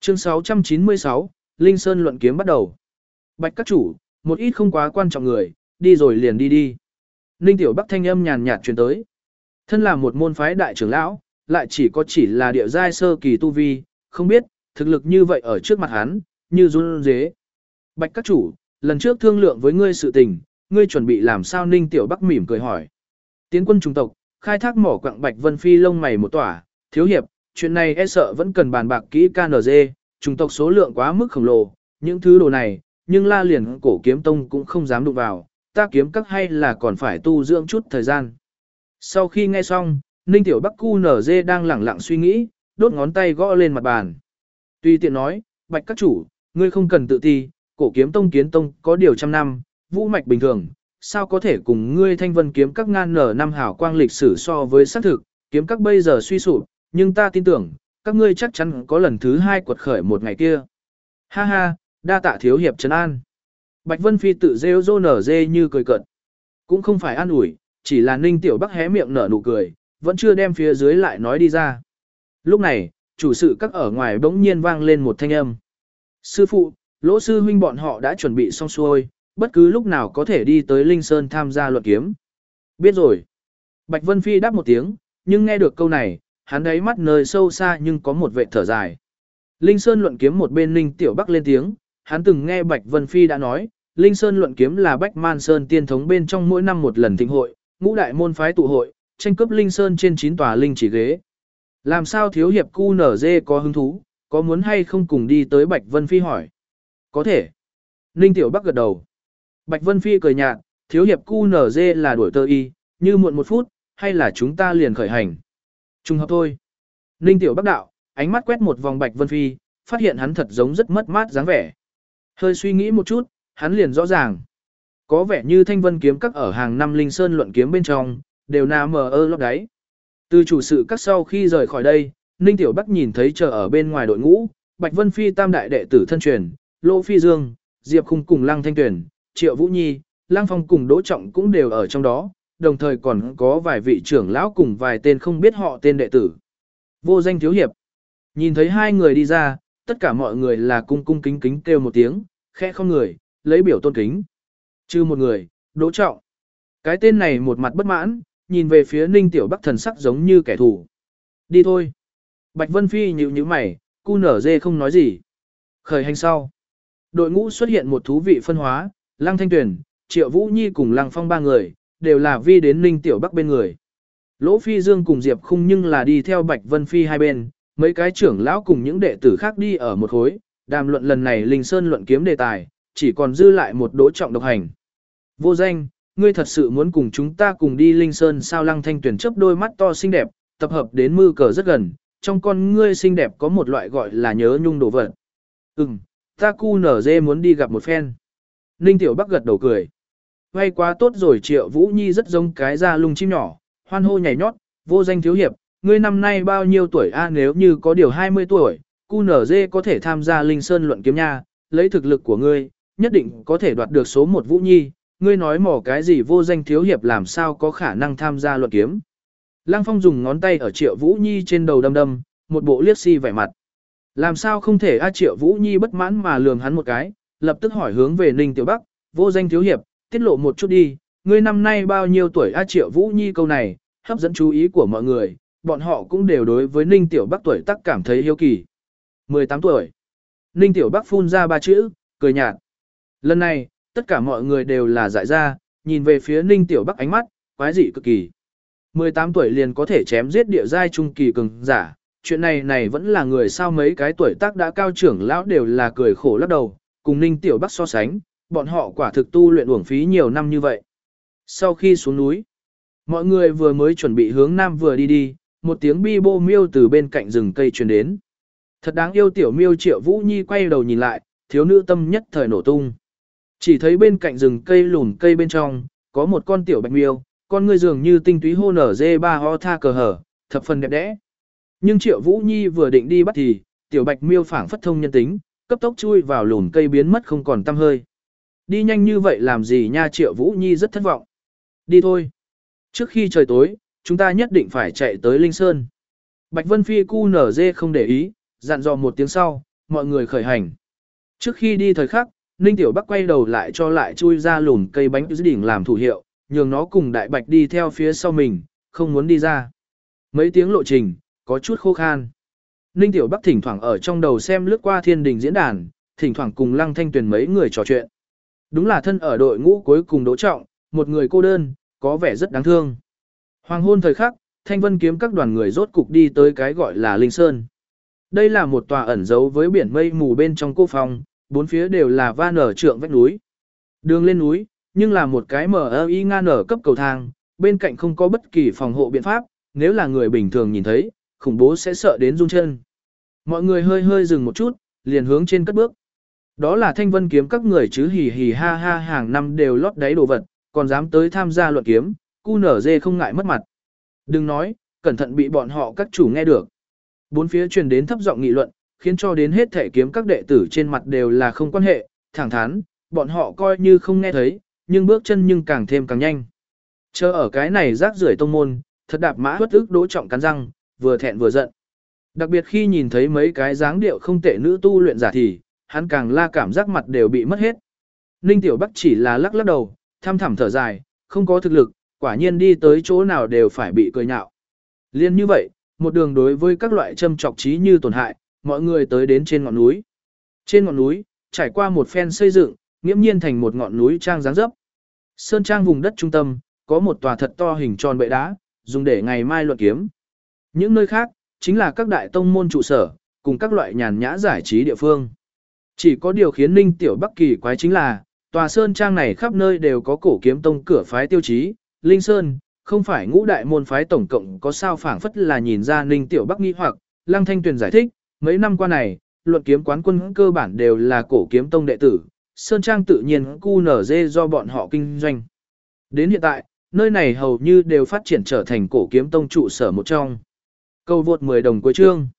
Chương 696, Linh Sơn luận kiếm bắt đầu. Bạch các chủ, một ít không quá quan trọng người, đi rồi liền đi đi. Ninh Tiểu Bắc thanh âm nhàn nhạt truyền tới. Thân là một môn phái đại trưởng lão, lại chỉ là địa giai sơ kỳ tu vi, không biết, thực lực như vậy ở trước mặt hắn, như run rế. Bạch các chủ, lần trước thương lượng với ngươi sự tình, ngươi chuẩn bị làm sao? Ninh Tiểu Bắc mỉm cười hỏi. Tiến quân trung tộc, khai thác mỏ quặng Bạch Vân Phi lông mày một tỏa, thiếu hiệp, chuyện này e sợ vẫn cần bàn bạc kỹ KNG, trung tộc số lượng quá mức khổng lồ, những thứ đồ này, nhưng La liền cổ kiếm tông cũng không dám đụng vào, ta kiếm các hay là còn phải tu dưỡng chút thời gian. Sau khi nghe xong, Ninh Tiểu Bắc QNG đang lẳng lặng suy nghĩ, đốt ngón tay gõ lên mặt bàn. Tuy tiện nói, Bạch các chủ, ngươi không cần tự ti, cổ kiếm tông kiến tông có điều trăm năm, vũ mạch bình thường, sao có thể cùng ngươi Thanh Vân kiếm các ngàn nở năm hảo quang lịch sử so với xác thực, kiếm các bây giờ suy sụp, nhưng ta tin tưởng, các ngươi chắc chắn có lần thứ hai quật khởi một ngày kia. Ha ha, đa tạ thiếu hiệp trấn an. Bạch Vân Phi tự rêu rô nở dê như cười cợt. Cũng không phải an ủi, chỉ là Ninh Tiểu Bắc hé miệng nở nụ cười, vẫn chưa đem phía dưới lại nói đi ra. Lúc này, chủ sự các ở ngoài bỗng nhiên vang lên một thanh âm. Sư phụ, Lỗ sư huynh bọn họ đã chuẩn bị xong xuôi, bất cứ lúc nào có thể đi tới Linh Sơn tham gia luận kiếm. Biết rồi. Bạch Vân Phi đáp một tiếng, nhưng nghe được câu này, hắn đáy mắt nơi sâu xa nhưng có một vệ thở dài. Linh Sơn luận kiếm một bên Ninh Tiểu Bắc lên tiếng, hắn từng nghe Bạch Vân Phi đã nói, Linh Sơn luận kiếm là Bách Man Sơn tiên thống bên trong mỗi năm một lần thịnh hội, ngũ đại môn phái tụ hội, tranh cướp Linh Sơn trên 9 tòa linh chỉ ghế. Làm sao thiếu hiệp QNG có hứng thú, có muốn hay không cùng đi tới? Bạch Vân Phi hỏi. Có thể. Ninh Tiểu Bắc gật đầu. Bạch Vân Phi cười nhạt, thiếu hiệp QNG là đuổi tơ y, như muộn một phút, hay là chúng ta liền khởi hành. Trùng hợp thôi. Ninh Tiểu Bắc đạo, ánh mắt quét một vòng Bạch Vân Phi, phát hiện hắn thật giống rất mất mát dáng vẻ. Hơi suy nghĩ một chút, hắn liền rõ ràng. Có vẻ như Thanh Vân kiếm các ở hàng năm Linh Sơn luận kiếm bên trong, đều nằm lót đáy. Từ chủ sự các sau khi rời khỏi đây, Ninh Tiểu Bắc nhìn thấy chờ ở bên ngoài đội ngũ, Bạch Vân Phi tam đại đệ tử thân truyền, Lô Phi Dương, Diệp Khung cùng Lăng Thanh Tuyển, Triệu Vũ Nhi, Lăng Phong cùng Đỗ Trọng cũng đều ở trong đó, đồng thời còn có vài vị trưởng lão cùng vài tên không biết họ tên đệ tử. Vô Danh thiếu hiệp. Nhìn thấy hai người đi ra, tất cả mọi người là cung cung kính kính kêu một tiếng, khẽ không người, lấy biểu tôn kính. Trừ một người, Đỗ Trọng. Cái tên này một mặt bất mãn, nhìn về phía Ninh Tiểu Bắc thần sắc giống như kẻ thù. Đi thôi. Bạch Vân Phi nhíu mày, QNG không nói gì. Khởi hành sau. Đội ngũ xuất hiện một thú vị phân hóa, Lăng Thanh Tuyển, Triệu Vũ Nhi cùng Lăng Phong ba người, đều là vi đến Ninh Tiểu Bắc bên người. Lỗ Phi Dương cùng Diệp Khung nhưng là đi theo Bạch Vân Phi hai bên, mấy cái trưởng lão cùng những đệ tử khác đi ở một khối, đàm luận lần này Linh Sơn luận kiếm đề tài, chỉ còn dư lại một Đỗ Trọng độc hành. Vô Danh, ngươi thật sự muốn cùng chúng ta cùng đi Linh Sơn sao? Lăng Thanh Tuyển chớp đôi mắt to xinh đẹp, tập hợp đến mư cờ rất gần, trong con ngươi xinh đẹp có một loại gọi là nhớ nhung đồ vật. Ta QNG muốn đi gặp một phen. Ninh Tiểu Bắc gật đầu cười. Hay quá tốt rồi. Triệu Vũ Nhi rất giống cái da lung chim nhỏ, hoan hô nhảy nhót. Vô Danh thiếu hiệp, ngươi năm nay bao nhiêu tuổi a? Nếu như có điều 20 tuổi, QNG có thể tham gia Linh Sơn luận kiếm nha, lấy thực lực của ngươi, nhất định có thể đoạt được số 1 Vũ Nhi. Ngươi nói mỏ cái gì? Vô Danh thiếu hiệp làm sao có khả năng tham gia luận kiếm? Lăng Phong dùng ngón tay ở Triệu Vũ Nhi trên đầu đâm đâm, một bộ liếc si vẻ mặt. Làm sao không thể? Triệu Vũ Nhi bất mãn mà lườm hắn một cái, lập tức hỏi hướng về Ninh Tiểu Bắc, Vô Danh thiếu hiệp, tiết lộ một chút đi, ngươi năm nay bao nhiêu tuổi? Triệu Vũ Nhi câu này, hấp dẫn chú ý của mọi người, bọn họ cũng đều đối với Ninh Tiểu Bắc tuổi tác cảm thấy hiếu kỳ. 18 tuổi. Ninh Tiểu Bắc phun ra 3 chữ, cười nhạt. Lần này, tất cả mọi người đều là dại ra, nhìn về phía Ninh Tiểu Bắc ánh mắt, quái dị cực kỳ. 18 tuổi liền có thể chém giết địa giai trung kỳ cường giả, chuyện này vẫn là người sao? Mấy cái tuổi tác đã cao trưởng lão đều là cười khổ lắc đầu, cùng Ninh Tiểu Bắc so sánh, bọn họ quả thực tu luyện uổng phí nhiều năm như vậy. Sau khi xuống núi, mọi người vừa mới chuẩn bị hướng nam vừa đi, một tiếng bi bô miêu từ bên cạnh rừng cây truyền đến. Thật đáng yêu tiểu miêu. Triệu Vũ Nhi quay đầu nhìn lại, thiếu nữ tâm nhất thời nổ tung. Chỉ thấy bên cạnh rừng cây lùn cây bên trong, có một con tiểu bạch miêu, con ngươi dường như tinh túy hô nở dê ba ho tha cờ hở, thập phần đẹp đẽ. Nhưng Triệu Vũ Nhi vừa định đi bắt thì, tiểu bạch miêu phảng phất thông nhân tính, cấp tốc chui vào lùn cây biến mất không còn tăm hơi. Đi nhanh như vậy làm gì nha? Triệu Vũ Nhi rất thất vọng. Đi thôi. Trước khi trời tối, chúng ta nhất định phải chạy tới Linh Sơn. Bạch Vân Phi QNG không để ý, dặn dò một tiếng sau, mọi người khởi hành. Trước khi đi thời khắc, Ninh Tiểu Bắc quay đầu lại cho lại chui ra lùm cây bánh đỉnh làm thủ hiệu, nhường nó cùng Đại Bạch đi theo phía sau mình, không muốn đi ra. Mấy tiếng lộ trình, có chút khô khan. Ninh Tiểu Bắc thỉnh thoảng ở trong đầu xem lướt qua thiên đình diễn đàn, thỉnh thoảng cùng Lăng Thanh Tuyền mấy người trò chuyện. Đúng là thân ở đội ngũ cuối cùng Đỗ Trọng, một người cô đơn, có vẻ rất đáng thương. Hoàng hôn thời khắc, Thanh Vân kiếm các đoàn người rốt cục đi tới cái gọi là Linh Sơn. Đây là một tòa ẩn giấu với biển mây mù bên trong cô phòng, bốn phía đều là va nở trượng vách núi. Đường lên núi, nhưng là một cái MI ngang nở cấp cầu thang, bên cạnh không có bất kỳ phòng hộ biện pháp, nếu là người bình thường nhìn thấy, khủng bố sẽ sợ đến run chân. Mọi người hơi hơi dừng một chút, liền hướng trên cất bước. Đó là Thanh Vân kiếm các người chứ hì hì ha ha hàng năm đều lót đáy đồ vật, còn dám tới tham gia luận kiếm, cu nở dê không ngại mất mặt. Đừng nói, cẩn thận bị bọn họ các chủ nghe được. Bốn phía truyền đến thấp giọng nghị luận, khiến cho đến hết thể kiếm các đệ tử trên mặt đều là không quan hệ, thẳng thắn, bọn họ coi như không nghe thấy, nhưng bước chân nhưng càng thêm càng nhanh. Chờ ở cái này rác rưởi tông môn, thật đạp mã bất ức Đỗ Trọng cắn răng, vừa thẹn vừa giận. Đặc biệt khi nhìn thấy mấy cái dáng điệu không tệ nữ tu luyện giả thì, hắn càng la cảm giác mặt đều bị mất hết. Ninh Tiểu Bắc chỉ là lắc lắc đầu, thăm thẳm thở dài, không có thực lực, quả nhiên đi tới chỗ nào đều phải bị cười nhạo. Liên như vậy, một đường đối với các loại châm trọc trí như tổn hại, mọi người tới đến trên ngọn núi. Trên ngọn núi, trải qua một phen xây dựng, nghiễm nhiên thành một ngọn núi trang dáng dấp. Sơn trang vùng đất trung tâm, có một tòa thật to hình tròn bệ đá, dùng để ngày mai luận kiếm. Những nơi khác, chính là các đại tông môn trụ sở, cùng các loại nhàn nhã giải trí địa phương. Chỉ có điều khiến Ninh Tiểu Bắc kỳ quái chính là, tòa sơn trang này khắp nơi đều có cổ kiếm tông cửa phái tiêu chí, Linh Sơn, không phải ngũ đại môn phái tổng cộng có sao phảng phất là nhìn ra Ninh Tiểu Bắc nghi hoặc, Lăng Thanh Tuyền giải thích, mấy năm qua này, luận kiếm quán quân cơ bản đều là cổ kiếm tông đệ tử, sơn trang tự nhiên QNZ do bọn họ kinh doanh. Đến hiện tại, nơi này hầu như đều phát triển trở thành cổ kiếm tông trụ sở một trong. Câu vượt 10 đồng cuối chương.